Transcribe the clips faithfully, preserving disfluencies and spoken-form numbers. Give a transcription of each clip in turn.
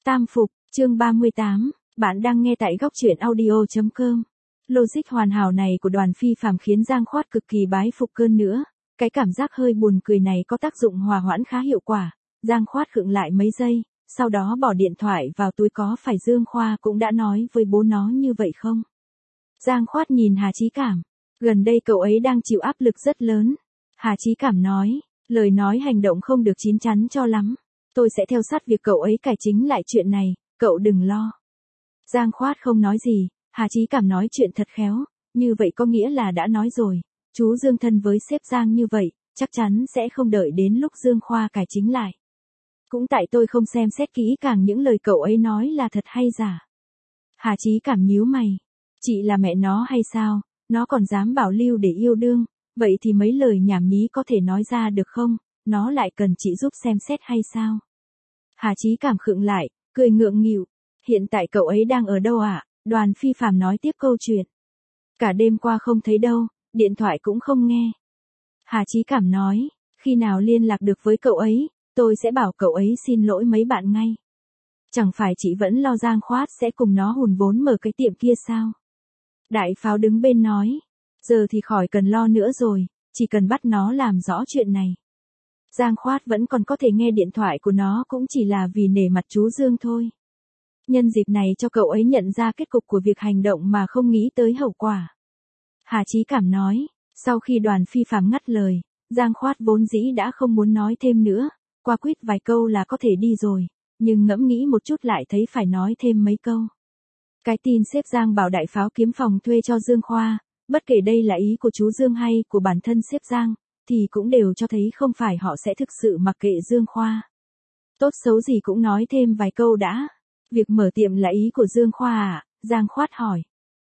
Tam phục, chương ba mươi tám, bạn đang nghe tại góc truyện audio chấm com. Logic hoàn hảo này của Đoàn Phi Phàm khiến Giang Khoát cực kỳ bái phục hơn nữa. Cái cảm giác hơi buồn cười này có tác dụng hòa hoãn khá hiệu quả. Giang Khoát khựng lại mấy giây, sau đó bỏ điện thoại vào túi. Có phải Dương Khoa cũng đã nói với bố nó như vậy không? Giang Khoát nhìn Hà Chí Cảm. Gần đây cậu ấy đang chịu áp lực rất lớn. Hà Chí Cảm nói, lời nói hành động không được chín chắn cho lắm. Tôi sẽ theo sát việc cậu ấy cải chính lại chuyện này, cậu đừng lo. Giang Khoát không nói gì, Hà Chí Cảm nói chuyện thật khéo, như vậy có nghĩa là đã nói rồi. Chú Dương thân với sếp Giang như vậy, chắc chắn sẽ không đợi đến lúc Dương Khoa cải chính lại. Cũng tại tôi không xem xét kỹ càng những lời cậu ấy nói là thật hay giả. Hà Chí Cảm nhíu mày. Chị là mẹ nó hay sao, nó còn dám bảo lưu để yêu đương, vậy thì mấy lời nhảm nhí có thể nói ra được không, nó lại cần chị giúp xem xét hay sao? Hà Chí Cảm khựng lại, cười ngượng nghịu. Hiện tại cậu ấy đang ở đâu ạ? À? Đoàn Phi Phàm nói tiếp câu chuyện. Cả đêm qua không thấy đâu, điện thoại cũng không nghe. Hà Chí Cảm nói, khi nào liên lạc được với cậu ấy, tôi sẽ bảo cậu ấy xin lỗi mấy bạn ngay. Chẳng phải chị vẫn lo Giang Khoát sẽ cùng nó hùn vốn mở cái tiệm kia sao? Đại Pháo đứng bên nói, giờ thì khỏi cần lo nữa rồi, chỉ cần bắt nó làm rõ chuyện này. Giang Khoát vẫn còn có thể nghe điện thoại của nó cũng chỉ là vì nể mặt chú Dương thôi. Nhân dịp này cho cậu ấy nhận ra kết cục của việc hành động mà không nghĩ tới hậu quả. Hà Chí Cảm nói, sau khi Đoàn Phi Phàm ngắt lời, Giang Khoát vốn dĩ đã không muốn nói thêm nữa, qua quýt vài câu là có thể đi rồi, nhưng ngẫm nghĩ một chút lại thấy phải nói thêm mấy câu. Cái tin sếp Giang bảo Đại Pháo kiếm phòng thuê cho Dương Khoa, bất kể đây là ý của chú Dương hay của bản thân sếp Giang, thì cũng đều cho thấy không phải họ sẽ thực sự mặc kệ Dương Khoa. Tốt xấu gì cũng nói thêm vài câu đã. Việc mở tiệm là ý của Dương Khoa à? Giang Khoát hỏi.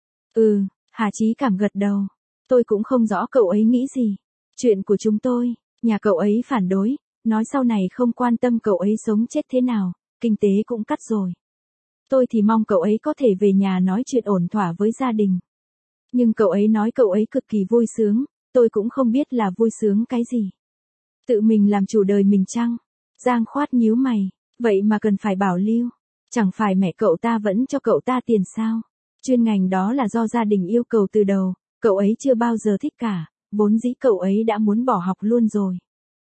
Ừ, Hà Chí Cảm gật đầu. Tôi cũng không rõ cậu ấy nghĩ gì. Chuyện của chúng tôi, nhà cậu ấy phản đối, nói sau này không quan tâm cậu ấy sống chết thế nào, kinh tế cũng cắt rồi. Tôi thì mong cậu ấy có thể về nhà nói chuyện ổn thỏa với gia đình. Nhưng cậu ấy nói cậu ấy cực kỳ vui sướng, tôi cũng không biết là vui sướng cái gì. Tự mình làm chủ đời mình chăng? Giang Khoát nhíu mày, vậy mà cần phải bảo lưu. Chẳng phải mẹ cậu ta vẫn cho cậu ta tiền sao? Chuyên ngành đó là do gia đình yêu cầu từ đầu, cậu ấy chưa bao giờ thích cả, vốn dĩ cậu ấy đã muốn bỏ học luôn rồi.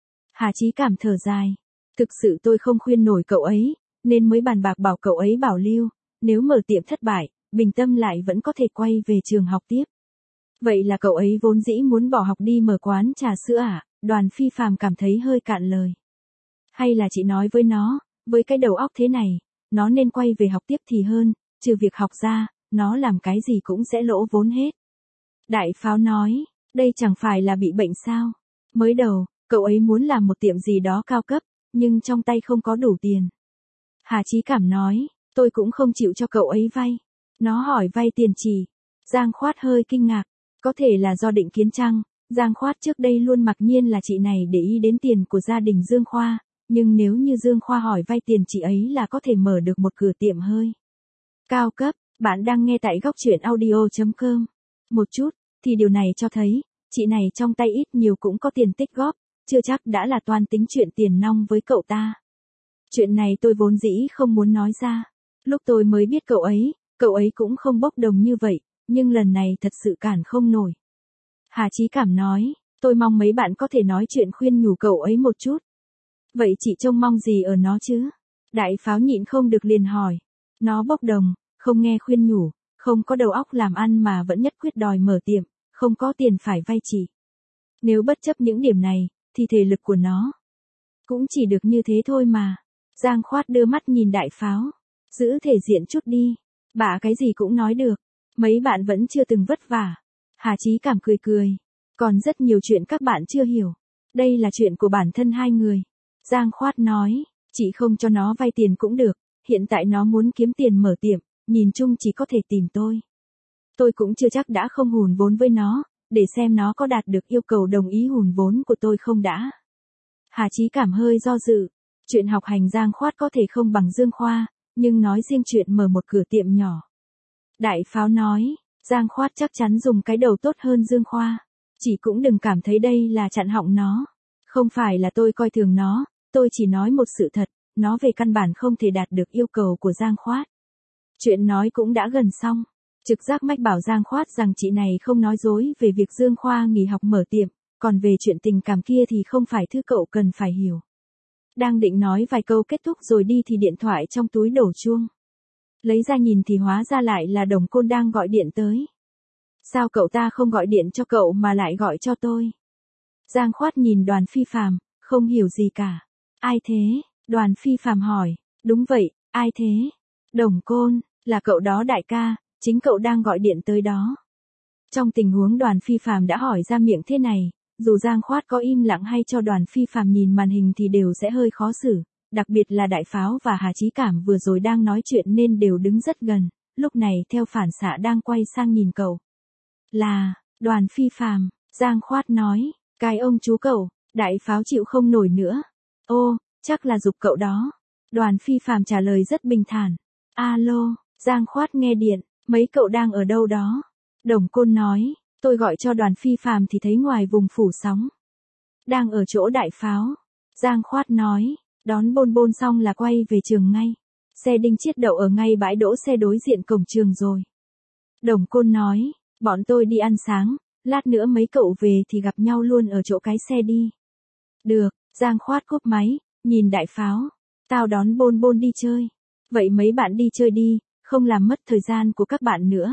Hà Chí Cảm thở dài. Thực sự tôi không khuyên nổi cậu ấy, nên mới bàn bạc bảo cậu ấy bảo lưu, nếu mở tiệm thất bại, bình tâm lại vẫn có thể quay về trường học tiếp. Vậy là cậu ấy vốn dĩ muốn bỏ học đi mở quán trà sữa à? Đoàn Phi Phàm cảm thấy hơi cạn lời. Hay là chị nói với nó, với cái đầu óc thế này, nó nên quay về học tiếp thì hơn, trừ việc học ra, nó làm cái gì cũng sẽ lỗ vốn hết. Đại Pháo nói, đây chẳng phải là bị bệnh sao? Mới đầu, cậu ấy muốn làm một tiệm gì đó cao cấp, nhưng trong tay không có đủ tiền. Hà Chí Cảm nói, tôi cũng không chịu cho cậu ấy vay. Nó hỏi vay tiền chỉ. Giang Khoát hơi kinh ngạc, có thể là do định kiến chăng? Giang Khoát trước đây luôn mặc nhiên là chị này để ý đến tiền của gia đình Dương Khoa, nhưng nếu như Dương Khoa hỏi vay tiền chị ấy là có thể mở được một cửa tiệm hơi cao cấp. Bạn đang nghe tại góc truyện audio chấm com. Một chút, thì điều này cho thấy, chị này trong tay ít nhiều cũng có tiền tích góp, chưa chắc đã là toan tính chuyện tiền nong với cậu ta. Chuyện này tôi vốn dĩ không muốn nói ra. Lúc tôi mới biết cậu ấy, cậu ấy cũng không bốc đồng như vậy, nhưng lần này thật sự cản không nổi. Hà Chí Cảm nói, tôi mong mấy bạn có thể nói chuyện khuyên nhủ cậu ấy một chút. Vậy chị trông mong gì ở nó chứ? Đại Pháo nhịn không được liền hỏi. Nó bốc đồng, không nghe khuyên nhủ, không có đầu óc làm ăn mà vẫn nhất quyết đòi mở tiệm, không có tiền phải vay chị. Nếu bất chấp những điểm này, thì thể lực của nó cũng chỉ được như thế thôi mà. Giang Khoát đưa mắt nhìn Đại Pháo. Giữ thể diện chút đi. Bạ cái gì cũng nói được. Mấy bạn vẫn chưa từng vất vả. Hà Chí Cảm cười cười. Còn rất nhiều chuyện các bạn chưa hiểu. Đây là chuyện của bản thân hai người. Giang Khoát nói, chị không cho nó vay tiền cũng được. Hiện tại nó muốn kiếm tiền mở tiệm, nhìn chung chỉ có thể tìm tôi. Tôi cũng chưa chắc đã không hùn vốn với nó, để xem nó có đạt được yêu cầu đồng ý hùn vốn của tôi không đã. Hà Chí Cảm hơi do dự. Chuyện học hành Giang Khoát có thể không bằng Dương Khoa, nhưng nói riêng chuyện mở một cửa tiệm nhỏ. Đại Pháo nói, Giang Khoát chắc chắn dùng cái đầu tốt hơn Dương Khoa. Chị cũng đừng cảm thấy đây là chặn họng nó. Không phải là tôi coi thường nó, tôi chỉ nói một sự thật, nó về căn bản không thể đạt được yêu cầu của Giang Khoát. Chuyện nói cũng đã gần xong. Trực giác mách bảo Giang Khoát rằng chị này không nói dối về việc Dương Khoa nghỉ học mở tiệm, còn về chuyện tình cảm kia thì không phải thứ cậu cần phải hiểu. Đang định nói vài câu kết thúc rồi đi thì điện thoại trong túi đổ chuông. Lấy ra nhìn thì hóa ra lại là Đồng Côn đang gọi điện tới. Sao cậu ta không gọi điện cho cậu mà lại gọi cho tôi? Giang Khoát nhìn Đoàn Phi Phàm, không hiểu gì cả. Ai thế? Đoàn Phi Phàm hỏi. Đúng vậy, ai thế? Đồng Côn, là cậu đó đại ca, chính cậu đang gọi điện tới đó. Trong tình huống Đoàn Phi Phàm đã hỏi ra miệng thế này, dù Giang Khoát có im lặng hay cho Đoàn Phi Phàm nhìn màn hình thì đều sẽ hơi khó xử, đặc biệt là Đại Pháo và Hà Chí Cảm vừa rồi đang nói chuyện nên đều đứng rất gần, lúc này theo phản xạ đang quay sang nhìn cậu. Là, Đoàn Phi Phàm, Giang Khoát nói, cái ông chú cậu, Đại Pháo chịu không nổi nữa. Ô, chắc là giục cậu đó. Đoàn Phi Phàm trả lời rất bình thản. Alo, Giang Khoát nghe điện, mấy cậu đang ở đâu đó? Đồng Côn nói, tôi gọi cho Đoàn Phi Phàm thì thấy ngoài vùng phủ sóng. Đang ở chỗ Đại Pháo. Giang Khoát nói, đón Bôn Bôn xong là quay về trường ngay. Xe Đinh Chiết đậu ở ngay bãi đỗ xe đối diện cổng trường rồi. Đồng Côn nói, bọn tôi đi ăn sáng, lát nữa mấy cậu về thì gặp nhau luôn ở chỗ cái xe đi. Được, Giang Khoát cúp máy, nhìn Đại Pháo. Tao đón Bôn Bôn đi chơi. Vậy mấy bạn đi chơi đi, không làm mất thời gian của các bạn nữa.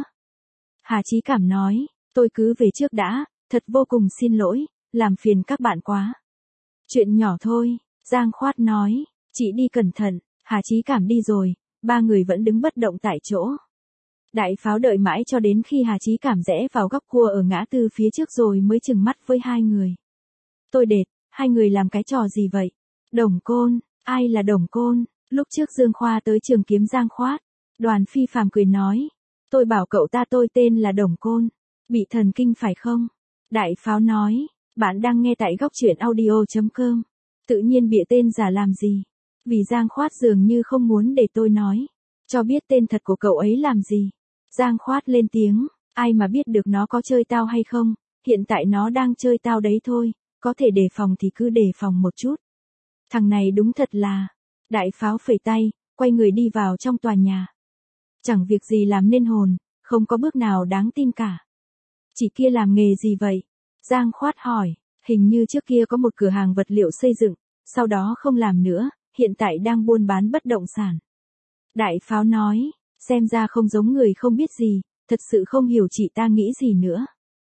Hà Chí Cảm nói, tôi cứ về trước đã, thật vô cùng xin lỗi, làm phiền các bạn quá. Chuyện nhỏ thôi, Giang Khoát nói, chị đi cẩn thận. Hà Chí Cảm đi rồi, ba người vẫn đứng bất động tại chỗ. Đại Pháo đợi mãi cho đến khi Hà Chí Cảm rẽ vào góc cua ở ngã tư phía trước rồi mới chừng mắt với hai người. Tôi đệt, hai người làm cái trò gì vậy? Đồng Côn, ai là Đồng Côn? Lúc trước Dương Khoa tới trường kiếm Giang Khoát. Đoàn Phi Phàm cười nói, tôi bảo cậu ta tôi tên là Đồng Côn. Bị thần kinh phải không? Đại Pháo nói, bạn đang nghe tại góc truyện audio chấm com. Tự nhiên bịa tên giả làm gì? Vì Giang Khoát dường như không muốn để tôi nói. Cho biết tên thật của cậu ấy làm gì? Giang Khoát lên tiếng, ai mà biết được nó có chơi tao hay không, hiện tại nó đang chơi tao đấy thôi, có thể đề phòng thì cứ đề phòng một chút. Thằng này đúng thật là, Đại Pháo phẩy tay, quay người đi vào trong tòa nhà. Chẳng việc gì làm nên hồn, không có bước nào đáng tin cả. Chị kia làm nghề gì vậy? Giang Khoát hỏi, hình như trước kia có một cửa hàng vật liệu xây dựng, sau đó không làm nữa, hiện tại đang buôn bán bất động sản. Đại Pháo nói, xem ra không giống người không biết gì, thật sự không hiểu chị ta nghĩ gì nữa.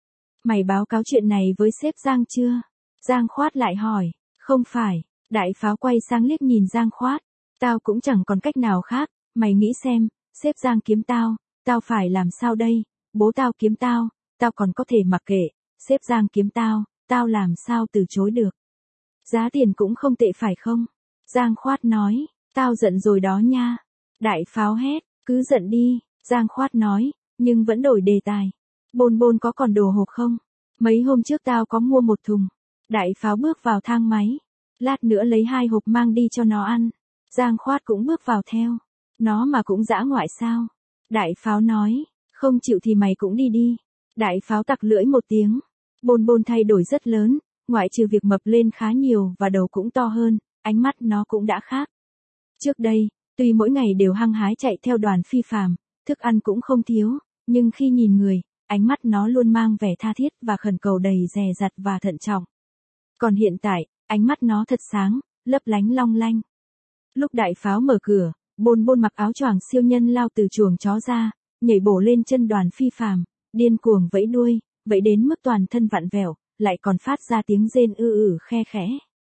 Mày báo cáo chuyện này với sếp Giang chưa? Giang Khoát lại hỏi, không phải. Đại Pháo quay sang liếc nhìn Giang Khoát, tao cũng chẳng còn cách nào khác, mày nghĩ xem, sếp Giang kiếm tao, tao phải làm sao đây, bố tao kiếm tao, tao còn có thể mặc kệ, sếp Giang kiếm tao, tao làm sao từ chối được. Giá tiền cũng không tệ phải không? Giang Khoát nói, tao giận rồi đó nha. Đại Pháo hét, cứ giận đi, Giang Khoát nói, nhưng vẫn đổi đề tài. Bôn Bôn có còn đồ hộp không? Mấy hôm trước tao có mua một thùng. Đại Pháo bước vào thang máy. Lát nữa lấy hai hộp mang đi cho nó ăn. Giang Khoát cũng bước vào theo. Nó mà cũng dã ngoại sao? Đại Pháo nói, không chịu thì mày cũng đi đi. Đại Pháo tặc lưỡi một tiếng. Bôn Bôn thay đổi rất lớn, ngoại trừ việc mập lên khá nhiều và đầu cũng to hơn, ánh mắt nó cũng đã khác. Trước đây, tuy mỗi ngày đều hăng hái chạy theo Đoàn Phi Phàm, thức ăn cũng không thiếu, nhưng khi nhìn người, ánh mắt nó luôn mang vẻ tha thiết và khẩn cầu đầy dè dặt và thận trọng. Còn hiện tại, ánh mắt nó thật sáng, lấp lánh long lanh. Lúc Đại Pháo mở cửa, Bôn Bôn mặc áo choàng siêu nhân lao từ chuồng chó ra, nhảy bổ lên chân Đoàn Phi Phàm, điên cuồng vẫy đuôi, vẫy đến mức toàn thân vặn vẹo, lại còn phát ra tiếng rên ư ử khe khẽ.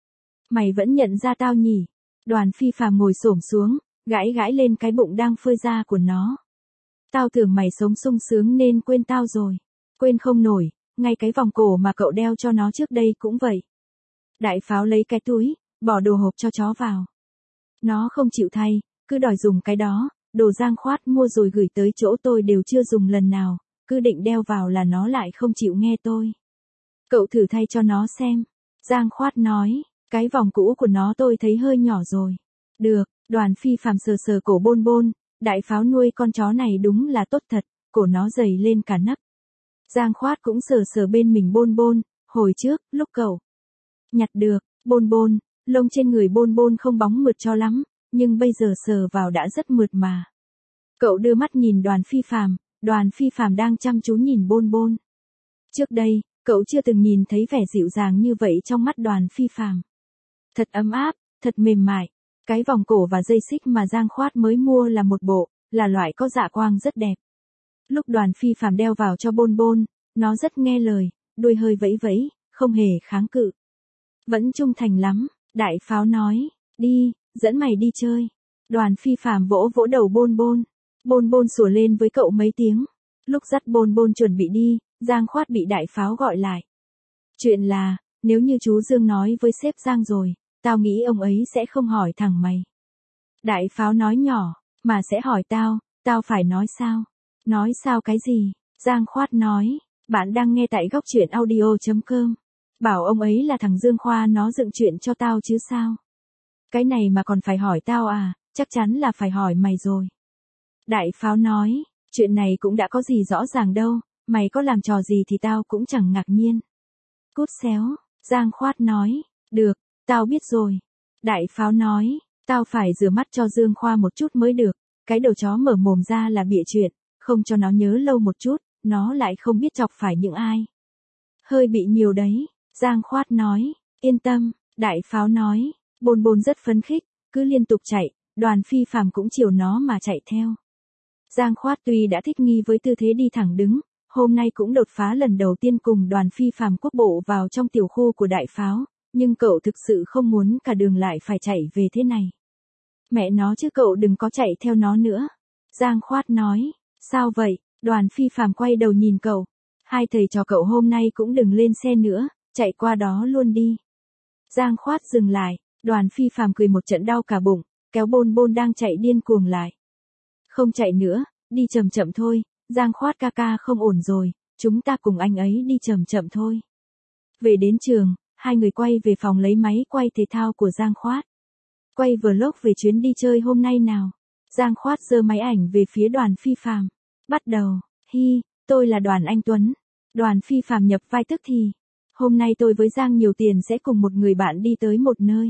Mày vẫn nhận ra tao nhỉ? Đoàn Phi Phàm ngồi xổm xuống, gãi gãi lên cái bụng đang phơi ra của nó. Tao tưởng mày sống sung sướng nên quên tao rồi. Quên không nổi, ngay cái vòng cổ mà cậu đeo cho nó trước đây cũng vậy. Đại Pháo lấy cái túi, bỏ đồ hộp cho chó vào. Nó không chịu thay, cứ đòi dùng cái đó, đồ Giang Khoát mua rồi gửi tới chỗ tôi đều chưa dùng lần nào, cứ định đeo vào là nó lại không chịu nghe tôi. Cậu thử thay cho nó xem. Giang Khoát nói, cái vòng cũ của nó tôi thấy hơi nhỏ rồi. Được, Đoàn Phi Phàm sờ sờ cổ Bôn Bôn, Đại Pháo nuôi con chó này đúng là tốt thật, cổ nó dày lên cả nấc. Giang Khoát cũng sờ sờ bên mình Bôn Bôn, hồi trước, lúc cậu nhặt được, Bôn Bôn, lông trên người Bôn Bôn không bóng mượt cho lắm, nhưng bây giờ sờ vào đã rất mượt mà. Cậu đưa mắt nhìn Đoàn Phi Phàm, Đoàn Phi Phàm đang chăm chú nhìn Bôn Bôn. Trước đây, cậu chưa từng nhìn thấy vẻ dịu dàng như vậy trong mắt Đoàn Phi Phàm. Thật ấm áp, thật mềm mại. Cái vòng cổ và dây xích mà Giang Khoát mới mua là một bộ, là loại có dạ quang rất đẹp. Lúc Đoàn Phi Phàm đeo vào cho Bôn Bôn, nó rất nghe lời, đuôi hơi vẫy vẫy, không hề kháng cự. Vẫn trung thành lắm, Đại Pháo nói, đi, dẫn mày đi chơi. Đoàn Phi Phàm vỗ vỗ đầu Bôn Bôn. Bôn Bôn sủa lên với cậu mấy tiếng. Lúc dắt Bôn Bôn chuẩn bị đi, Giang Khoát bị Đại Pháo gọi lại. Chuyện là, nếu như chú Dương nói với sếp Giang rồi, tao nghĩ ông ấy sẽ không hỏi thẳng mày. Đại Pháo nói nhỏ, mà sẽ hỏi tao, tao phải nói sao? Nói sao cái gì? Giang Khoát nói, bạn đang nghe tại góc truyện audio chấm com. Bảo ông ấy là thằng Dương Khoa nó dựng chuyện cho tao chứ sao? Cái này mà còn phải hỏi tao à, chắc chắn là phải hỏi mày rồi. Đại Pháo nói, chuyện này cũng đã có gì rõ ràng đâu, mày có làm trò gì thì tao cũng chẳng ngạc nhiên. Cút xéo, Giang Khoát nói, được, tao biết rồi. Đại Pháo nói, tao phải rửa mắt cho Dương Khoa một chút mới được, cái đầu chó mở mồm ra là bịa chuyện, không cho nó nhớ lâu một chút, nó lại không biết chọc phải những ai. Hơi bị nhiều đấy, Giang Khoát nói, yên tâm, Đại Pháo nói, Bôn Bôn rất phấn khích, cứ liên tục chạy, Đoàn Phi Phàm cũng chiều nó mà chạy theo. Giang Khoát tuy đã thích nghi với tư thế đi thẳng đứng, hôm nay cũng đột phá lần đầu tiên cùng Đoàn Phi Phàm quốc bộ vào trong tiểu khu của Đại Pháo, nhưng cậu thực sự không muốn cả đường lại phải chạy về thế này. Mẹ nó chứ cậu đừng có chạy theo nó nữa. Giang Khoát nói, sao vậy? Đoàn Phi Phàm quay đầu nhìn cậu. Hai thầy trò cậu hôm nay cũng đừng lên xe nữa, chạy qua đó luôn đi. Giang Khoát dừng lại, Đoàn Phi Phàm cười một trận đau cả bụng, kéo Bôn Bôn đang chạy điên cuồng lại. Không chạy nữa, đi chậm chậm thôi, Giang Khoát ca ca không ổn rồi, chúng ta cùng anh ấy đi chậm chậm thôi. Về đến trường, hai người quay về phòng lấy máy quay thể thao của Giang Khoát. Quay vlog về chuyến đi chơi hôm nay nào. Giang Khoát giơ máy ảnh về phía Đoàn Phi Phàm. Bắt đầu, hi, tôi là Đoàn Anh Tuấn. Đoàn Phi Phàm nhập vai tức thì. Hôm nay tôi với Giang nhiều tiền sẽ cùng một người bạn đi tới một nơi.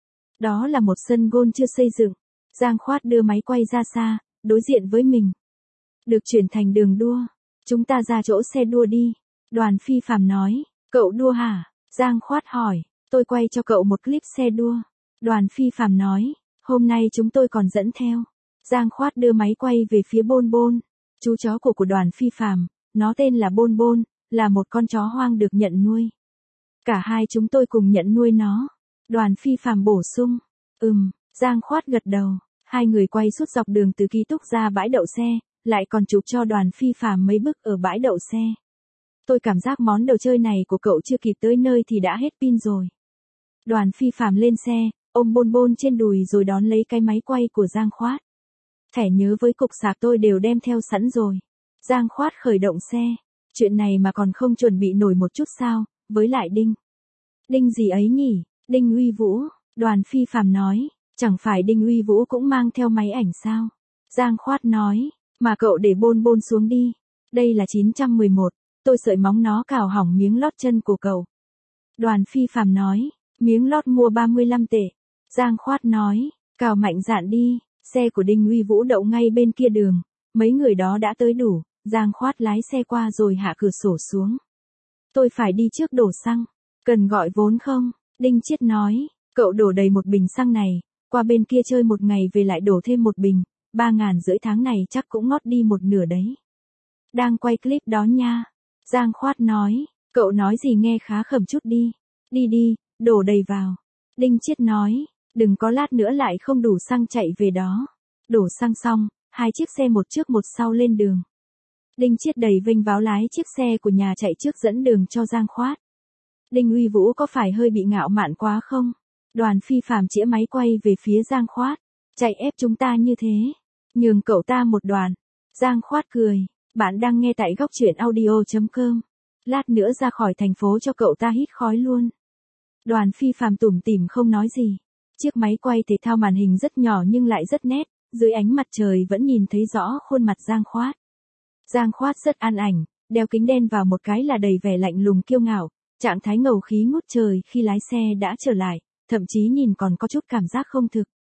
Đó là một sân golf chưa xây dựng. Giang Khoát đưa máy quay ra xa, đối diện với mình. Được chuyển thành đường đua. Chúng ta ra chỗ xe đua đi. Đoàn Phi Phàm nói, cậu đua hả? Giang Khoát hỏi, tôi quay cho cậu một clip xe đua. Đoàn Phi Phàm nói, hôm nay chúng tôi còn dẫn theo. Giang Khoát đưa máy quay về phía Bôn Bôn. Chú chó của của Đoàn Phi Phàm, nó tên là Bôn Bôn, là một con chó hoang được nhận nuôi. Cả hai chúng tôi cùng nhận nuôi nó. Đoàn Phi Phàm bổ sung, ừm, Giang Khoát gật đầu. Hai người quay suốt dọc đường từ ký túc ra bãi đậu xe, lại còn chụp cho Đoàn Phi Phàm mấy bức ở bãi đậu xe. Tôi cảm giác món đồ chơi này của cậu chưa kịp tới nơi thì đã hết pin rồi. Đoàn Phi Phàm lên xe, ôm Bôn Bôn trên đùi rồi đón lấy cái máy quay của Giang Khoát. Thẻ nhớ với cục sạc tôi đều đem theo sẵn rồi. Giang Khoát khởi động xe. Chuyện này mà còn không chuẩn bị nổi một chút sao, với lại Đinh. Đinh gì ấy nhỉ? Đinh Uy Vũ. Đoàn Phi Phàm nói, chẳng phải Đinh Uy Vũ cũng mang theo máy ảnh sao? Giang Khoát nói, mà cậu để Bôn Bôn xuống đi. Đây là chín trăm mười một, tôi sợi móng nó cào hỏng miếng lót chân của cậu. Đoàn Phi Phàm nói, miếng lót mua ba mươi lăm tệ. Giang Khoát nói, cào mạnh dạn đi, xe của Đinh Uy Vũ đậu ngay bên kia đường, mấy người đó đã tới đủ, Giang Khoát lái xe qua rồi hạ cửa sổ xuống. Tôi phải đi trước đổ xăng, cần gọi vốn không? Đinh Chiết nói, cậu đổ đầy một bình xăng này, qua bên kia chơi một ngày về lại đổ thêm một bình, ba ngàn rưỡi tháng này chắc cũng ngót đi một nửa đấy. Đang quay clip đó nha. Giang Khoát nói, cậu nói gì nghe khá khẩm chút đi. Đi đi, đổ đầy vào. Đinh Chiết nói, đừng có lát nữa lại không đủ xăng chạy về đó. Đổ xăng xong, hai chiếc xe một trước một sau lên đường. Đinh Chiết đầy vênh váo lái chiếc xe của nhà chạy trước dẫn đường cho Giang Khoát. Đinh Uy Vũ có phải hơi bị ngạo mạn quá không? Đoàn Phi Phàm chĩa máy quay về phía Giang Khoát. Chạy ép chúng ta như thế. Nhường cậu ta một đoàn. Giang Khoát cười. Bạn đang nghe tại góc truyện audio chấm com. Lát nữa ra khỏi thành phố cho cậu ta hít khói luôn. Đoàn Phi Phàm tủm tỉm không nói gì. Chiếc máy quay thể thao màn hình rất nhỏ nhưng lại rất nét, dưới ánh mặt trời vẫn nhìn thấy rõ khuôn mặt Giang Khoát. Giang Khoát rất an ảnh, đeo kính đen vào một cái là đầy vẻ lạnh lùng kiêu ngạo, trạng thái ngầu khí ngút trời khi lái xe đã trở lại, thậm chí nhìn còn có chút cảm giác không thực.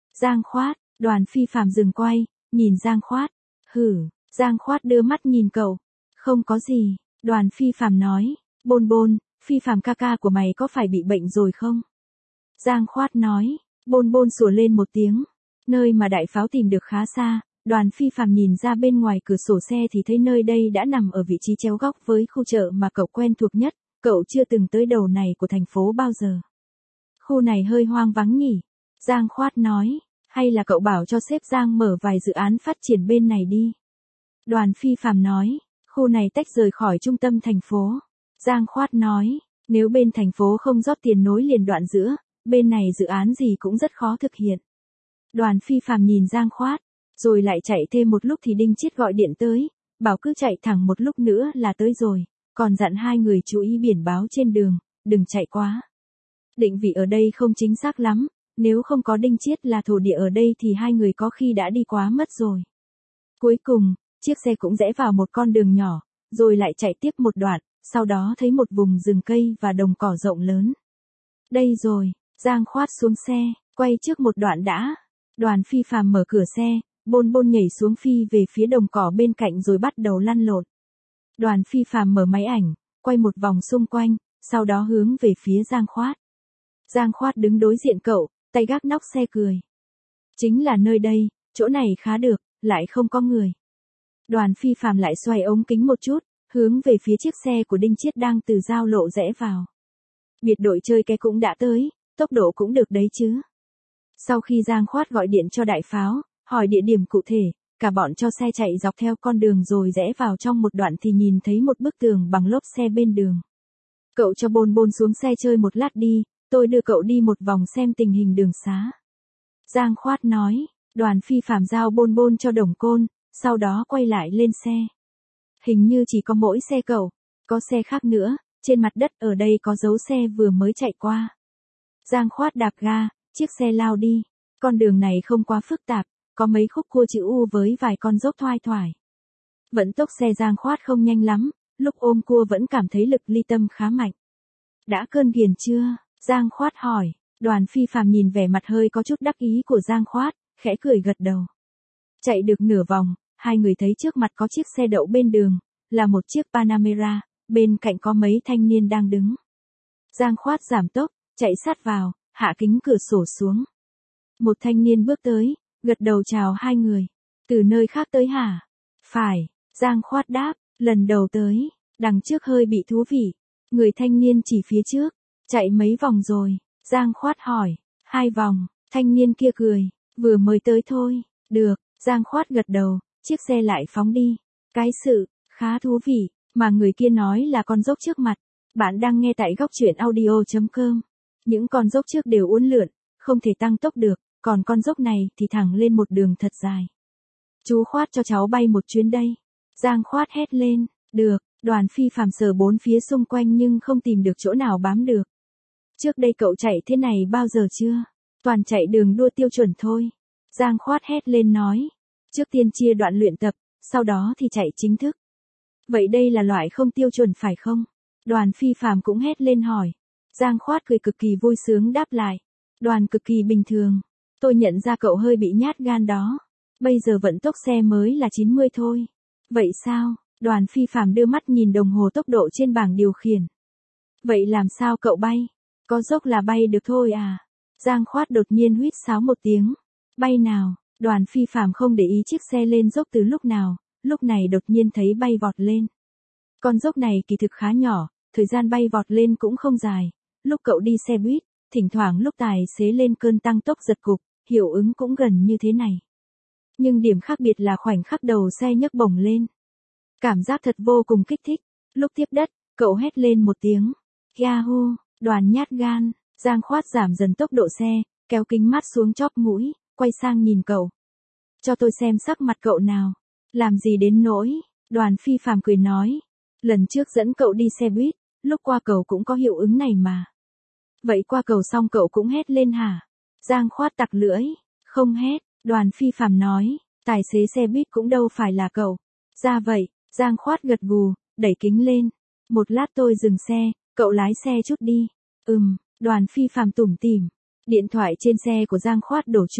Giang Khoát, Đoàn Phi Phạm dừng quay, nhìn Giang Khoát. Hử, Giang Khoát đưa mắt nhìn cậu. Không có gì, Đoàn Phi Phạm nói. Bôn Bôn, Phi Phạm ca ca của mày có phải bị bệnh rồi không? Giang Khoát nói. Bôn Bôn sủa lên một tiếng. Nơi mà đại pháo tìm được khá xa, Đoàn Phi Phạm nhìn ra bên ngoài cửa sổ xe thì thấy nơi đây đã nằm ở vị trí chéo góc với khu chợ mà cậu quen thuộc nhất, cậu chưa từng tới đầu này của thành phố bao giờ. Khu này hơi hoang vắng nhỉ? Giang Khoát nói, hay là cậu bảo cho sếp Giang mở vài dự án phát triển bên này đi? Đoàn Phi Phạm nói, khu này tách rời khỏi trung tâm thành phố. Giang Khoát nói, nếu bên thành phố không rót tiền nối liền đoạn giữa, bên này dự án gì cũng rất khó thực hiện. Đoàn Phi Phạm nhìn Giang Khoát, rồi lại chạy thêm một lúc thì Đinh Chiết gọi điện tới, bảo cứ chạy thẳng một lúc nữa là tới rồi, còn dặn hai người chú ý biển báo trên đường, đừng chạy quá. Định vị ở đây không chính xác lắm, nếu không có Đinh Chiết là thổ địa ở đây thì hai người có khi đã đi quá mất rồi. Cuối cùng, chiếc xe cũng rẽ vào một con đường nhỏ, rồi lại chạy tiếp một đoạn, sau đó thấy một vùng rừng cây và đồng cỏ rộng lớn. Đây rồi, Giang Khoát xuống xe, quay trước một đoạn đã. Đoàn Phi Phạm mở cửa xe, Bôn Bôn nhảy xuống phi về phía đồng cỏ bên cạnh rồi bắt đầu lăn lộn. Đoàn Phi Phạm mở máy ảnh, quay một vòng xung quanh, sau đó hướng về phía Giang Khoát. Giang Khoát đứng đối diện cậu, tay gác nóc xe cười. Chính là nơi đây, chỗ này khá được, lại không có người. Đoàn Phi Phạm lại xoay ống kính một chút, hướng về phía chiếc xe của Đinh Chiết đang từ giao lộ rẽ vào. Biệt đội chơi cái cũng đã tới, tốc độ cũng được đấy chứ. Sau khi Giang Khoát gọi điện cho đại pháo, hỏi địa điểm cụ thể, cả bọn cho xe chạy dọc theo con đường rồi rẽ vào trong một đoạn thì nhìn thấy một bức tường bằng lốp xe bên đường. Cậu cho Bôn Bôn xuống xe chơi một lát đi, tôi đưa cậu đi một vòng xem tình hình đường xá. Giang Khoát nói, Đoàn Phi Phạm giao Bôn Bôn cho Đồng Côn, sau đó quay lại lên xe. Hình như chỉ có mỗi xe cậu, có xe khác nữa, trên mặt đất ở đây có dấu xe vừa mới chạy qua. Giang Khoát đạp ga, chiếc xe lao đi, con đường này không quá phức tạp, có mấy khúc cua chữ U với vài con dốc thoai thoải. Vận tốc xe Giang Khoát không nhanh lắm, lúc ôm cua vẫn cảm thấy lực ly tâm khá mạnh. Đã cơn ghiền chưa? Giang Khoát hỏi. Đoàn Phi Phạm nhìn vẻ mặt hơi có chút đắc ý của Giang Khoát, khẽ cười gật đầu. Chạy được nửa vòng, hai người thấy trước mặt có chiếc xe đậu bên đường, là một chiếc Panamera, bên cạnh có mấy thanh niên đang đứng. Giang Khoát giảm tốc, chạy sát vào, hạ kính cửa sổ xuống. Một thanh niên bước tới, gật đầu chào hai người. Từ nơi khác tới hả? Phải, Giang Khoát đáp, lần đầu tới, đằng trước hơi bị thú vị. Người thanh niên chỉ phía trước, chạy mấy vòng rồi, Giang Khoát hỏi, hai vòng, thanh niên kia cười, vừa mới tới thôi, được, Giang Khoát gật đầu, chiếc xe lại phóng đi. Cái sự, khá thú vị, mà người kia nói là con dốc trước mặt. Bạn đang nghe tại góc truyện audio chấm com. Những con dốc trước đều uốn lượn, không thể tăng tốc được, còn con dốc này thì thẳng lên một đường thật dài. Chú Khoát cho cháu bay một chuyến đây. Giang Khoát hét lên, được, Đoàn Phi Phạm sờ bốn phía xung quanh nhưng không tìm được chỗ nào bám được. Trước đây cậu chạy thế này bao giờ chưa? Toàn chạy đường đua tiêu chuẩn thôi. Giang Khoát hét lên nói. Trước tiên chia đoạn luyện tập, sau đó thì chạy chính thức. Vậy đây là loại không tiêu chuẩn phải không? Đoàn Phi Phạm cũng hét lên hỏi. Giang Khoát cười cực kỳ vui sướng đáp lại. Đoàn cực kỳ bình thường. Tôi nhận ra cậu hơi bị nhát gan đó. Bây giờ vận tốc xe mới là chín mươi thôi. Vậy sao? Đoàn Phi Phạm đưa mắt nhìn đồng hồ tốc độ trên bảng điều khiển. Vậy làm sao cậu bay? Có dốc là bay được thôi à? Giang Khoát đột nhiên huýt sáo một tiếng. Bay nào? Đoàn Phi Phạm không để ý chiếc xe lên dốc từ lúc nào, lúc này đột nhiên thấy bay vọt lên. Con dốc này kỳ thực khá nhỏ, thời gian bay vọt lên cũng không dài. Lúc cậu đi xe buýt, thỉnh thoảng lúc tài xế lên cơn tăng tốc giật cục, hiệu ứng cũng gần như thế này. Nhưng điểm khác biệt là khoảnh khắc đầu xe nhấc bổng lên. Cảm giác thật vô cùng kích thích. Lúc tiếp đất, cậu hét lên một tiếng. Yahoo, Đoàn nhát gan. Giang Khoát giảm dần tốc độ xe, kéo kính mát xuống chóp mũi, quay sang nhìn cậu. Cho tôi xem sắc mặt cậu nào. Làm gì đến nỗi? Đoàn Phi Phạm cười nói. Lần trước dẫn cậu đi xe buýt, lúc qua cầu cũng có hiệu ứng này mà. Vậy qua cầu xong cậu cũng hét lên hả? Giang Khoát tặc lưỡi. Không hét, Đoàn Phi Phạm nói. Tài xế xe buýt cũng đâu phải là cậu. Ra vậy, Giang Khoát gật gù, đẩy kính lên. Một lát tôi dừng xe, cậu lái xe chút đi. Ừm, Đoàn Phi Phạm tủm tỉm. Điện thoại trên xe của Giang Khoát đổ chuông.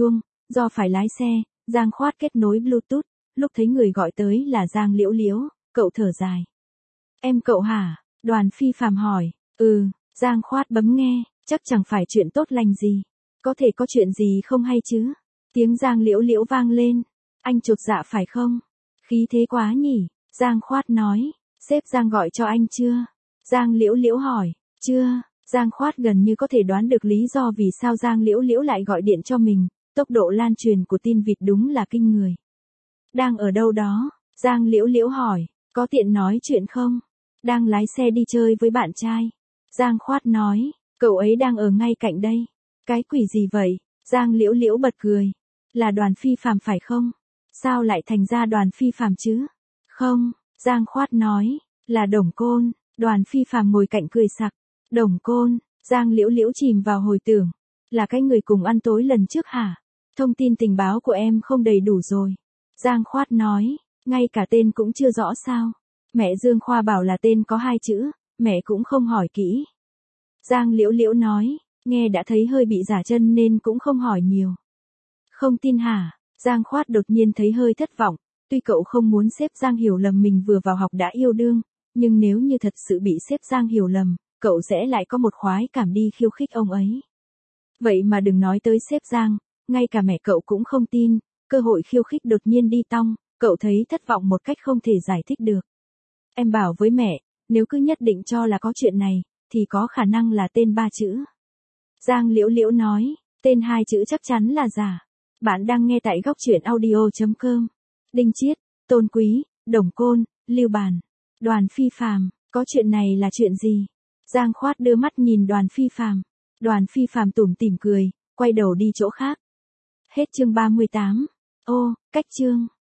Do phải lái xe, Giang Khoát kết nối Bluetooth, lúc thấy người gọi tới là Giang Liễu Liễu, cậu thở dài. Em cậu hả? Đoàn Phi Phàm hỏi. Ừ, Giang Khoát bấm nghe, chắc chẳng phải chuyện tốt lành gì. Có thể có chuyện gì không hay chứ? Tiếng Giang Liễu Liễu vang lên. Anh chột dạ phải không? Khí thế quá nhỉ? Giang Khoát nói. Sếp Giang gọi cho anh chưa? Giang Liễu Liễu hỏi. Chưa. Giang Khoát gần như có thể đoán được lý do vì sao Giang Liễu Liễu lại gọi điện cho mình. Tốc độ lan truyền của tin vịt đúng là kinh người. Đang ở đâu đó? Giang Liễu Liễu hỏi. Có tiện nói chuyện không? Đang lái xe đi chơi với bạn trai. Giang Khoát nói. Cậu ấy đang ở ngay cạnh đây. Cái quỷ gì vậy? Giang Liễu Liễu bật cười. Là Đoàn Phi Phàm phải không? Sao lại thành ra Đoàn Phi Phàm chứ? Không, Giang Khoát nói. Là Đồng Côn. Đoàn Phi Phàm ngồi cạnh cười sặc. Đồng Côn. Giang Liễu Liễu chìm vào hồi tưởng. Là cái người cùng ăn tối lần trước hả? Thông tin tình báo của em không đầy đủ rồi. Giang Khoát nói. Ngay cả tên cũng chưa rõ sao? Mẹ Dương Khoa bảo là tên có hai chữ, mẹ cũng không hỏi kỹ. Giang Liễu Liễu nói. Nghe đã thấy hơi bị giả chân nên cũng không hỏi nhiều. Không tin hả? Giang Khoát đột nhiên thấy hơi thất vọng. Tuy cậu không muốn sếp Giang hiểu lầm mình vừa vào học đã yêu đương, nhưng nếu như thật sự bị sếp Giang hiểu lầm, cậu sẽ lại có một khoái cảm đi khiêu khích ông ấy. Vậy mà đừng nói tới sếp Giang, ngay cả mẹ cậu cũng không tin, cơ hội khiêu khích đột nhiên đi tong, cậu thấy thất vọng một cách không thể giải thích được. Em bảo với mẹ, nếu cứ nhất định cho là có chuyện này, thì có khả năng là tên ba chữ. Giang Liễu Liễu nói, tên hai chữ chắc chắn là giả. Bạn đang nghe tại góc truyện audio chấm com. Đinh Chiết, Tôn Quý, Đồng Côn, Lưu Bàn, Đoàn Phi Phàm, có chuyện này là chuyện gì? Giang Khoát đưa mắt nhìn Đoàn Phi Phàm. Đoàn Phi Phàm tủm tỉm cười, quay đầu đi chỗ khác. Hết chương ba mươi tám. Ô, cách chương.